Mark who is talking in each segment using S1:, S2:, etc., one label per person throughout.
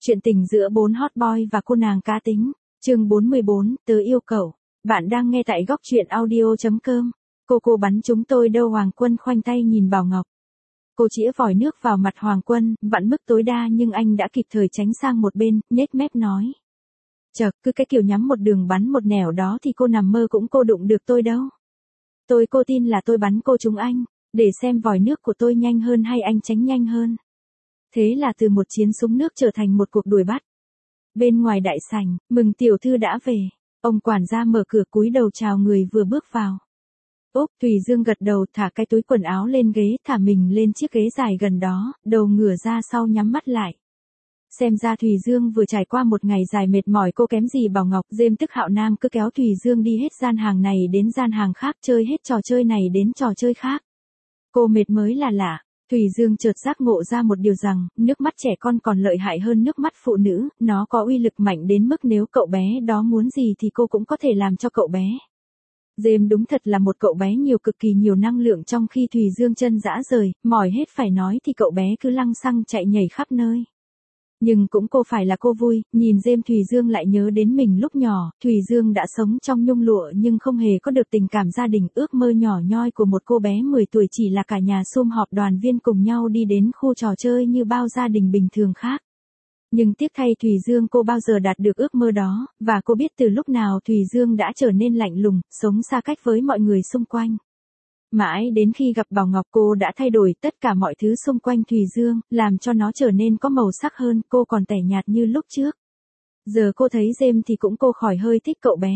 S1: Chuyện tình giữa bốn hot boy và cô nàng cá tính. Chương 44, tớ yêu cậu. Bạn đang nghe tại góc truyện audio.com. Cô bắn chúng tôi đâu. Hoàng Quân khoanh tay nhìn Bảo Ngọc. Cô chĩa vòi nước vào mặt Hoàng Quân, vặn mức tối đa nhưng anh đã kịp thời tránh sang một bên, nhếch mép nói. Chợt, cứ cái kiểu nhắm một đường bắn một nẻo đó thì cô nằm mơ cũng cô đụng được tôi đâu. Cô tin là tôi bắn cô trúng anh, để xem vòi nước của tôi nhanh hơn hay anh tránh nhanh hơn. Thế là từ một chiến súng nước trở thành một cuộc đuổi bắt. Bên ngoài đại sảnh, Mừng tiểu thư đã về. Ông quản gia mở cửa cúi đầu chào người vừa bước vào. Úp, Thùy Dương gật đầu, thả cái túi quần áo lên ghế, thả mình lên chiếc ghế dài gần đó, đầu ngửa ra sau nhắm mắt lại. Xem ra Thùy Dương vừa trải qua một ngày dài mệt mỏi. Cô kém gì Bảo Ngọc. Dêm tức Hạo Nam cứ kéo Thùy Dương đi hết gian hàng này đến gian hàng khác, chơi hết trò chơi này đến trò chơi khác. Cô mệt mới là lạ. Thùy Dương chợt giác ngộ ra một điều rằng, nước mắt trẻ con còn lợi hại hơn nước mắt phụ nữ, nó có uy lực mạnh đến mức nếu cậu bé đó muốn gì thì cô cũng có thể làm cho cậu bé. Dêm đúng thật là một cậu bé cực kỳ nhiều năng lượng. Trong khi Thùy Dương chân rã rời, mỏi hết phải nói thì cậu bé cứ lăng xăng chạy nhảy khắp nơi. Nhưng cũng cô phải là cô vui, nhìn Dêm Thùy Dương lại nhớ đến mình lúc nhỏ. Thùy Dương đã sống trong nhung lụa nhưng không hề có được tình cảm gia đình. Ước mơ nhỏ nhoi của một cô bé 10 tuổi chỉ là cả nhà sum họp đoàn viên cùng nhau đi đến khu trò chơi như bao gia đình bình thường khác. Nhưng tiếc thay Thùy Dương cô bao giờ đạt được ước mơ đó, và cô biết từ lúc nào Thùy Dương đã trở nên lạnh lùng, sống xa cách với mọi người xung quanh. Mãi đến khi gặp Bảo Ngọc cô đã thay đổi tất cả mọi thứ xung quanh Thùy Dương, làm cho nó trở nên có màu sắc hơn. Cô còn tẻ nhạt như lúc trước. Giờ cô thấy Dêm thì cũng cô khỏi hơi thích cậu bé.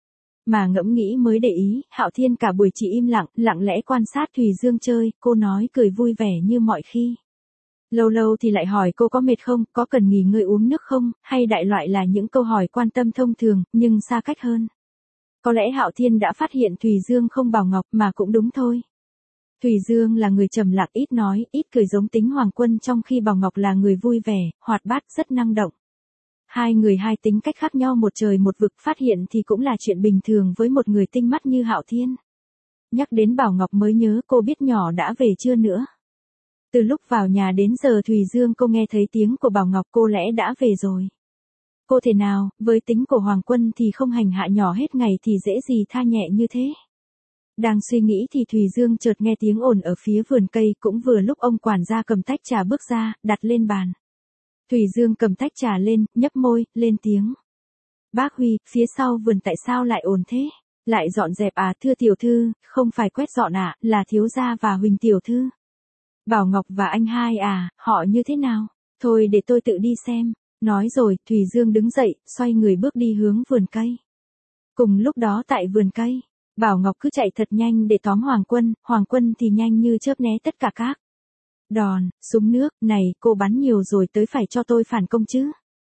S1: Mà ngẫm nghĩ mới để ý, Hạo Thiên cả buổi chỉ im lặng, lặng lẽ quan sát Thùy Dương chơi. Cô nói cười vui vẻ như mọi khi. Lâu lâu thì lại hỏi cô có mệt không, có cần nghỉ ngơi uống nước không, hay đại loại là những câu hỏi quan tâm thông thường, nhưng xa cách hơn. Có lẽ Hạo Thiên đã phát hiện Thùy Dương không Bảo Ngọc, mà cũng đúng thôi. Thùy Dương là người trầm lặng ít nói, ít cười giống tính Hoàng Quân, trong khi Bảo Ngọc là người vui vẻ, hoạt bát, rất năng động. Hai người hai tính cách khác nhau một trời một vực, phát hiện thì cũng là chuyện bình thường với một người tinh mắt như Hạo Thiên. Nhắc đến Bảo Ngọc mới nhớ cô biết nhỏ đã về chưa nữa. Từ lúc vào nhà đến giờ Thùy Dương cô nghe thấy tiếng của Bảo Ngọc, cô lẽ đã về rồi. Cô thể nào, với tính của Hoàng Quân thì không hành hạ nhỏ hết ngày thì dễ gì tha nhẹ như thế. Đang suy nghĩ thì Thùy Dương chợt nghe tiếng ồn ở phía vườn cây, cũng vừa lúc ông quản gia cầm tách trà bước ra, đặt lên bàn. Thùy Dương cầm tách trà lên, nhấp môi, lên tiếng. Bác Huy, phía sau vườn tại sao lại ồn thế? Lại dọn dẹp à? Thưa tiểu thư, không phải quét dọn à, là thiếu gia và Huỳnh tiểu thư. Bảo Ngọc và anh hai à, họ như thế nào? Thôi để tôi tự đi xem. Nói rồi, Thùy Dương đứng dậy, xoay người bước đi hướng vườn cây. Cùng lúc đó tại vườn cây, Bảo Ngọc cứ chạy thật nhanh để tóm Hoàng Quân thì nhanh như chớp né tất cả các đòn, súng nước. Này, cô bắn nhiều rồi tới phải cho tôi phản công chứ.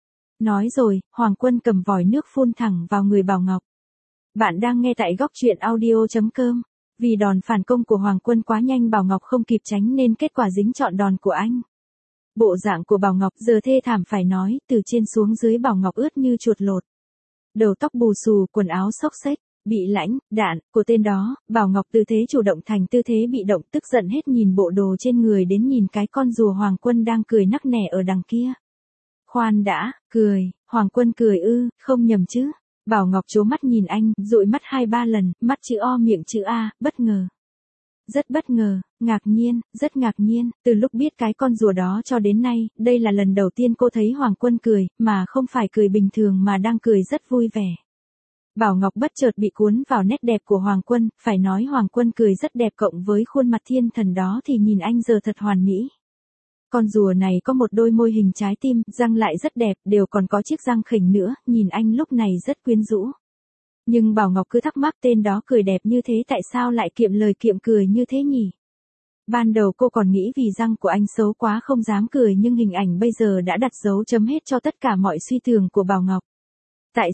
S1: Nói rồi, Hoàng Quân cầm vòi nước phun thẳng vào người Bảo Ngọc. Bạn đang nghe tại góc truyện audio.com. Vì đòn phản công của Hoàng Quân quá nhanh, Bảo Ngọc không kịp tránh nên kết quả dính trọn đòn của anh. Bộ dạng của Bảo Ngọc giờ thê thảm phải nói, từ trên xuống dưới Bảo Ngọc ướt như chuột lột. Đầu tóc bù xù, quần áo xốc xếch, bị lãnh, đạn, của tên đó. Bảo Ngọc từ thế chủ động thành tư thế bị động, tức giận hết nhìn bộ đồ trên người đến nhìn cái con rùa Hoàng Quân đang cười nắc nẻ ở đằng kia. Khoan đã, cười, Hoàng Quân cười ư, không nhầm chứ. Bảo Ngọc trố mắt nhìn anh, dụi mắt 2-3 lần, mắt chữ O miệng chữ A, bất ngờ. Rất bất ngờ, ngạc nhiên, rất ngạc nhiên. Từ lúc biết cái con rùa đó cho đến nay, đây là lần đầu tiên cô thấy Hoàng Quân cười, mà không phải cười bình thường mà đang cười rất vui vẻ. Bảo Ngọc bất chợt bị cuốn vào nét đẹp của Hoàng Quân, phải nói Hoàng Quân cười rất đẹp, cộng với khuôn mặt thiên thần đó thì nhìn anh giờ thật hoàn mỹ. Con rùa này có một đôi môi hình trái tim, răng lại rất đẹp, đều còn có chiếc răng khỉnh nữa, nhìn anh lúc này rất quyến rũ. Nhưng Bảo Ngọc cứ thắc mắc tên đó cười đẹp như thế tại sao lại kiệm lời kiệm cười như thế nhỉ? Ban đầu cô còn nghĩ vì răng của anh xấu quá không dám cười, nhưng hình ảnh bây giờ đã đặt dấu chấm hết cho tất cả mọi suy tưởng của Bảo Ngọc. Tại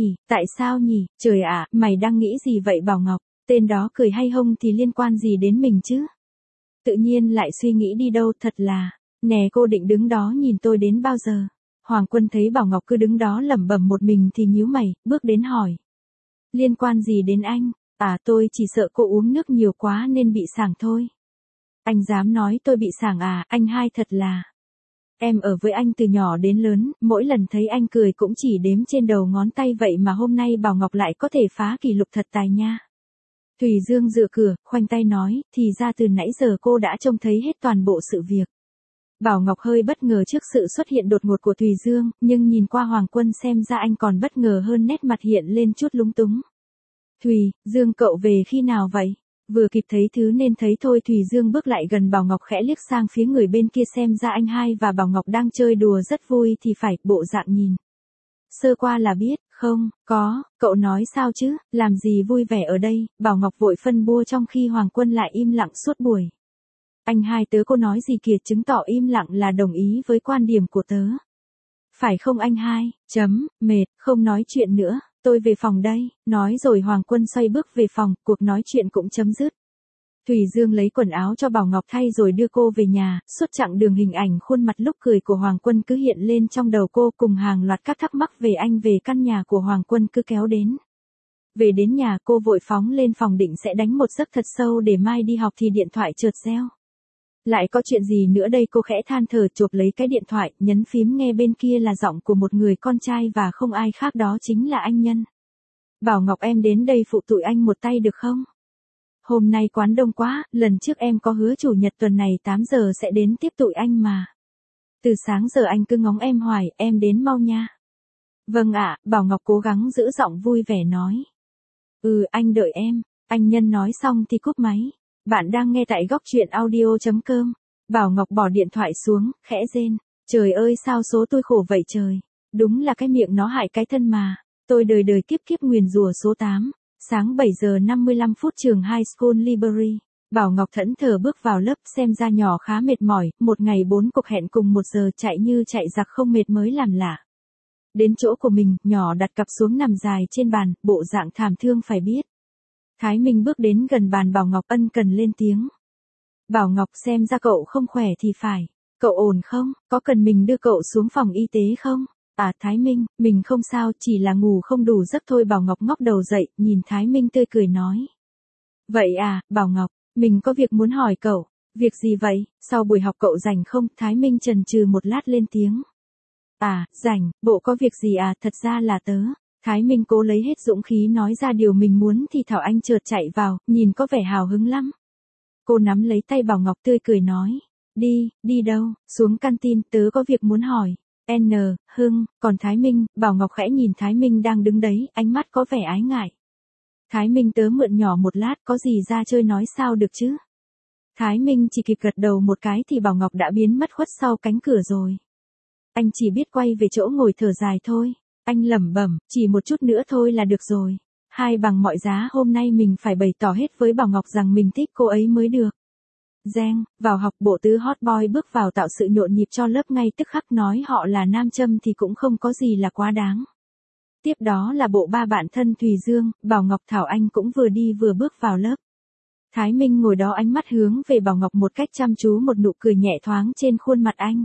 S1: sao nhỉ, trời ạ, mày đang nghĩ gì vậy Bảo Ngọc? Tên đó cười hay không thì liên quan gì đến mình chứ? Tự nhiên lại suy nghĩ đi đâu, thật là, nè cô định đứng đó nhìn tôi đến bao giờ? Hoàng Quân thấy Bảo Ngọc cứ đứng đó lẩm bẩm một mình thì nhíu mày, bước đến hỏi. Liên quan gì đến anh? À, tôi chỉ sợ cô uống nước nhiều quá nên bị sảng thôi. Anh dám nói tôi bị sảng à? Anh hai thật là. Em ở với anh từ nhỏ đến lớn, mỗi lần thấy anh cười cũng chỉ đếm trên đầu ngón tay vậy mà hôm nay Bảo Ngọc lại có thể phá kỷ lục thật tài nha. Thùy Dương dựa cửa, khoanh tay nói, thì ra từ nãy giờ cô đã trông thấy hết toàn bộ sự việc. Bảo Ngọc hơi bất ngờ trước sự xuất hiện đột ngột của Thùy Dương, nhưng nhìn qua Hoàng Quân xem ra anh còn bất ngờ hơn, nét mặt hiện lên chút lúng túng. Thùy Dương cậu về khi nào vậy? Vừa kịp thấy thứ nên thấy thôi. Thùy Dương bước lại gần Bảo Ngọc khẽ liếc sang phía người bên kia xem ra anh hai và Bảo Ngọc đang chơi đùa rất vui thì phải, bộ dạng nhìn. Sơ qua là biết, không, có, cậu nói sao chứ, làm gì vui vẻ ở đây, Bảo Ngọc vội phân bua trong khi Hoàng Quân lại im lặng suốt buổi. Anh hai tớ cô nói gì kìa, chứng tỏ im lặng là đồng ý với quan điểm của tớ. Phải không anh hai, mệt, không nói chuyện nữa, tôi về phòng đây, nói rồi Hoàng Quân xoay bước về phòng, cuộc nói chuyện cũng chấm dứt. Thùy Dương lấy quần áo cho Bảo Ngọc thay rồi đưa cô về nhà, suốt chặng đường hình ảnh khuôn mặt lúc cười của Hoàng Quân cứ hiện lên trong đầu cô cùng hàng loạt các thắc mắc về anh về căn nhà của Hoàng Quân cứ kéo đến. Về đến nhà cô vội phóng lên phòng định sẽ đánh một giấc thật sâu để mai đi học thì điện thoại chợt reo. Lại có chuyện gì nữa đây, cô khẽ than thở chộp lấy cái điện thoại, nhấn phím nghe bên kia là giọng của một người con trai và không ai khác đó chính là anh Nhân. Bảo Ngọc em đến đây phụ tụi anh một tay được không? Hôm nay quán đông quá, lần trước em có hứa chủ nhật tuần này 8 giờ sẽ đến tiếp tụi anh mà. Từ sáng giờ anh cứ ngóng em hoài, em đến mau nha. Vâng ạ, Bảo Ngọc cố gắng giữ giọng vui vẻ nói. Anh đợi em, anh Nhân nói xong thì cúp máy. Bạn đang nghe tại góc truyện audio.com. Bảo Ngọc bỏ điện thoại xuống, khẽ rên. Trời ơi sao số tôi khổ vậy trời. Đúng là cái miệng nó hại cái thân mà. Tôi đời đời kiếp kiếp nguyền rủa số 8. Sáng 7 giờ 55 phút trường High School Library. Bảo Ngọc thẫn thờ bước vào lớp, xem ra nhỏ khá mệt mỏi, một ngày 4 cuộc hẹn cùng 1 giờ chạy như chạy giặc không mệt mới làm lạ. Đến chỗ của mình, nhỏ đặt cặp xuống nằm dài trên bàn, bộ dạng thảm thương phải biết. Thái Minh bước đến gần bàn Bảo Ngọc ân cần lên tiếng. Bảo Ngọc xem ra cậu không khỏe thì phải. Cậu ổn không, có cần mình đưa cậu xuống phòng y tế không? À Thái Minh, mình không sao, chỉ là ngủ không đủ giấc thôi. Bảo Ngọc ngóc đầu dậy, nhìn Thái Minh tươi cười nói. Vậy à, Bảo Ngọc, mình có việc muốn hỏi cậu. Việc gì vậy, sau buổi học cậu rảnh không? Thái Minh chần chừ một lát lên tiếng. À, rảnh, bộ có việc gì à, thật ra là tớ. Thái Minh cố lấy hết dũng khí nói ra điều mình muốn thì Thảo Anh chợt chạy vào, nhìn có vẻ hào hứng lắm. Cô nắm lấy tay Bảo Ngọc tươi cười nói. Đi đâu, xuống canteen, tớ có việc muốn hỏi. Hưng, còn Thái Minh, Bảo Ngọc khẽ nhìn Thái Minh đang đứng đấy, ánh mắt có vẻ ái ngại. Thái Minh tớ mượn nhỏ một lát, có gì ra chơi nói sao được chứ. Thái Minh chỉ kịp gật đầu một cái thì Bảo Ngọc đã biến mất khuất sau cánh cửa rồi. Anh chỉ biết quay về chỗ ngồi thở dài thôi. Anh lẩm bẩm, chỉ một chút nữa thôi là được rồi. Hai bằng mọi giá hôm nay mình phải bày tỏ hết với Bảo Ngọc rằng mình thích cô ấy mới được. Giang, vào học bộ tứ hot boy bước vào tạo sự nhộn nhịp cho lớp ngay tức khắc, nói họ là nam châm thì cũng không có gì là quá đáng. Tiếp đó là bộ ba bạn thân Thùy Dương, Bảo Ngọc Thảo Anh cũng vừa đi vừa bước vào lớp. Thái Minh ngồi đó ánh mắt hướng về Bảo Ngọc một cách chăm chú, một nụ cười nhẹ thoáng trên khuôn mặt anh.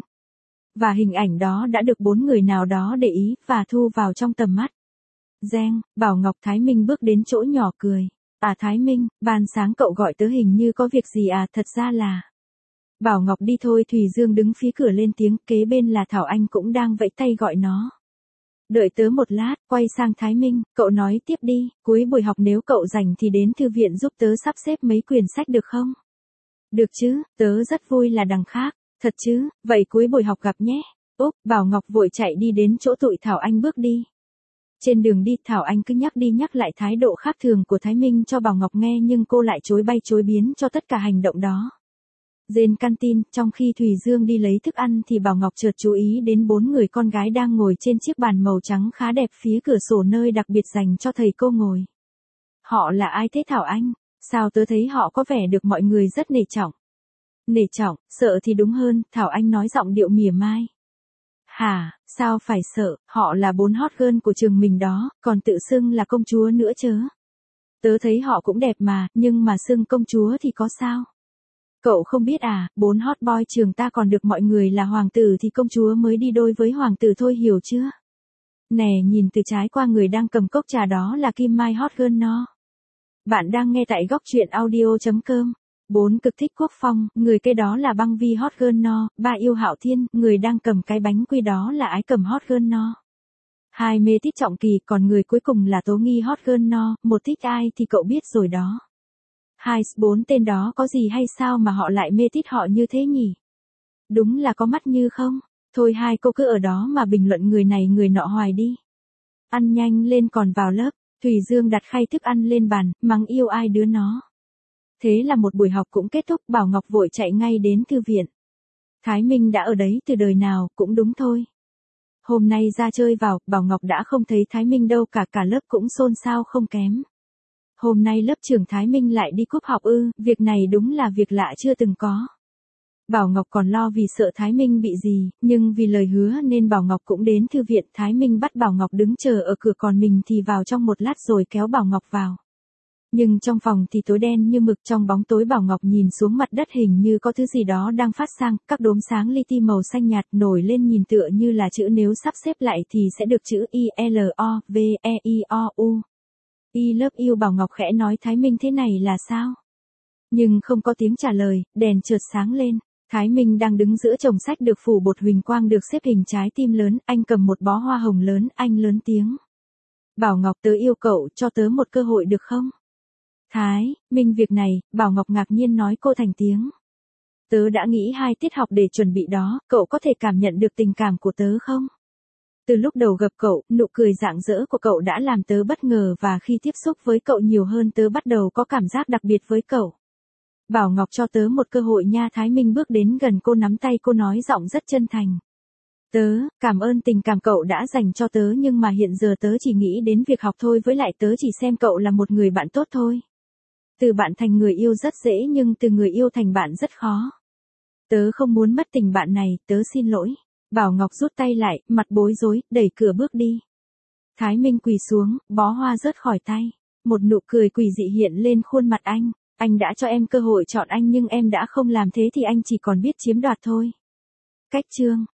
S1: Và hình ảnh đó đã được 4 người nào đó để ý và thu vào trong tầm mắt. Giang, Bảo Ngọc Thái Minh bước đến chỗ nhỏ cười. À Thái Minh, ban sáng cậu gọi tớ hình như có việc gì à, thật ra là. Bảo Ngọc đi thôi. Thùy Dương đứng phía cửa lên tiếng, kế bên là Thảo Anh cũng đang vẫy tay gọi nó. Đợi tớ một lát, quay sang Thái Minh, cậu nói tiếp đi, cuối buổi học nếu cậu rảnh thì đến thư viện giúp tớ sắp xếp mấy quyển sách được không? Được chứ, tớ rất vui là đằng khác. Thật chứ, vậy cuối buổi học gặp nhé. Bảo Ngọc vội chạy đi đến chỗ tụi Thảo Anh bước đi. Trên đường đi Thảo Anh cứ nhắc đi nhắc lại thái độ khác thường của Thái Minh cho Bảo Ngọc nghe, nhưng cô lại chối bay chối biến cho tất cả hành động đó. Trên canteen, trong khi Thùy Dương đi lấy thức ăn thì Bảo Ngọc chợt chú ý đến 4 người con gái đang ngồi trên chiếc bàn màu trắng khá đẹp phía cửa sổ, nơi đặc biệt dành cho thầy cô ngồi. Họ là ai thế Thảo Anh? Sao tớ thấy họ có vẻ được mọi người rất nể trọng. Nể trọng, sợ thì đúng hơn, Thảo Anh nói giọng điệu mỉa mai. Hả, sao phải sợ, họ là 4 hot girl của trường mình đó, còn tự xưng là công chúa nữa chớ. Tớ thấy họ cũng đẹp mà, nhưng mà xưng công chúa thì có sao? Cậu không biết à, 4 hot boy trường ta còn được mọi người là hoàng tử thì công chúa mới đi đôi với hoàng tử thôi, hiểu chưa? Nè, nhìn từ trái qua người đang cầm cốc trà đó là Kim Mai hot girl no. Bạn đang nghe tại góc truyện audio.com. 4 cực thích Quốc Phong, người cái đó là băng vi hot girl no, 3 yêu Hạo Thiên, người đang cầm cái bánh quy đó là ái cầm hot girl no. 2 mê thích Trọng Kỳ, còn người cuối cùng là Tố Nghi hot girl no, 1 thích ai thì cậu biết rồi đó. 2, 4 tên đó có gì hay sao mà họ lại mê thích họ như thế nhỉ? Đúng là có mắt như không? Thôi hai cô cứ ở đó mà bình luận người này người nọ hoài đi. Ăn nhanh lên còn vào lớp, Thùy Dương đặt khay thức ăn lên bàn, mắng yêu ai đứa nó. Thế là một buổi học cũng kết thúc, Bảo Ngọc vội chạy ngay đến thư viện. Thái Minh đã ở đấy từ đời nào, cũng đúng thôi. Hôm nay ra chơi vào, Bảo Ngọc đã không thấy Thái Minh đâu cả lớp cũng xôn xao không kém. Hôm nay lớp trưởng Thái Minh lại đi cúp học ư, việc này đúng là việc lạ chưa từng có. Bảo Ngọc còn lo vì sợ Thái Minh bị gì, nhưng vì lời hứa nên Bảo Ngọc cũng đến thư viện. Thái Minh bắt Bảo Ngọc đứng chờ ở cửa, còn mình thì vào trong một lát rồi kéo Bảo Ngọc vào. Nhưng trong phòng thì tối đen như mực, trong bóng tối Bảo Ngọc nhìn xuống mặt đất hình như có thứ gì đó đang phát sang, các đốm sáng li ti màu xanh nhạt nổi lên nhìn tựa như là chữ, nếu sắp xếp lại thì sẽ được chữ I-L-O-V-E-I-O-U. I love you. Bảo Ngọc khẽ nói Thái Minh thế này là sao? Nhưng không có tiếng trả lời, đèn chợt sáng lên. Thái Minh đang đứng giữa chồng sách được phủ bột huỳnh quang được xếp hình trái tim lớn, anh cầm một bó hoa hồng lớn, anh lớn tiếng. Bảo Ngọc, tớ yêu cậu, cho tớ một cơ hội được không? Thái Minh, việc này, Bảo Ngọc ngạc nhiên nói cô thành tiếng. Tớ đã nghĩ 2 tiết học để chuẩn bị đó, cậu có thể cảm nhận được tình cảm của tớ không? Từ lúc đầu gặp cậu, nụ cười rạng rỡ của cậu đã làm tớ bất ngờ, và khi tiếp xúc với cậu nhiều hơn tớ bắt đầu có cảm giác đặc biệt với cậu. Bảo Ngọc, cho tớ một cơ hội nha. Thái Minh bước đến gần cô, nắm tay cô nói giọng rất chân thành. Tớ cảm ơn tình cảm cậu đã dành cho tớ, nhưng mà hiện giờ tớ chỉ nghĩ đến việc học thôi, với lại tớ chỉ xem cậu là một người bạn tốt thôi. Từ bạn thành người yêu rất dễ, nhưng từ người yêu thành bạn rất khó. Tớ không muốn mất tình bạn này, tớ xin lỗi. Bảo Ngọc rút tay lại, mặt bối rối, đẩy cửa bước đi. Thái Minh quỳ xuống, bó hoa rớt khỏi tay. Một nụ cười quỷ dị hiện lên khuôn mặt anh. Anh đã cho em cơ hội chọn anh, nhưng em đã không làm thế thì anh chỉ còn biết chiếm đoạt thôi. Cách chương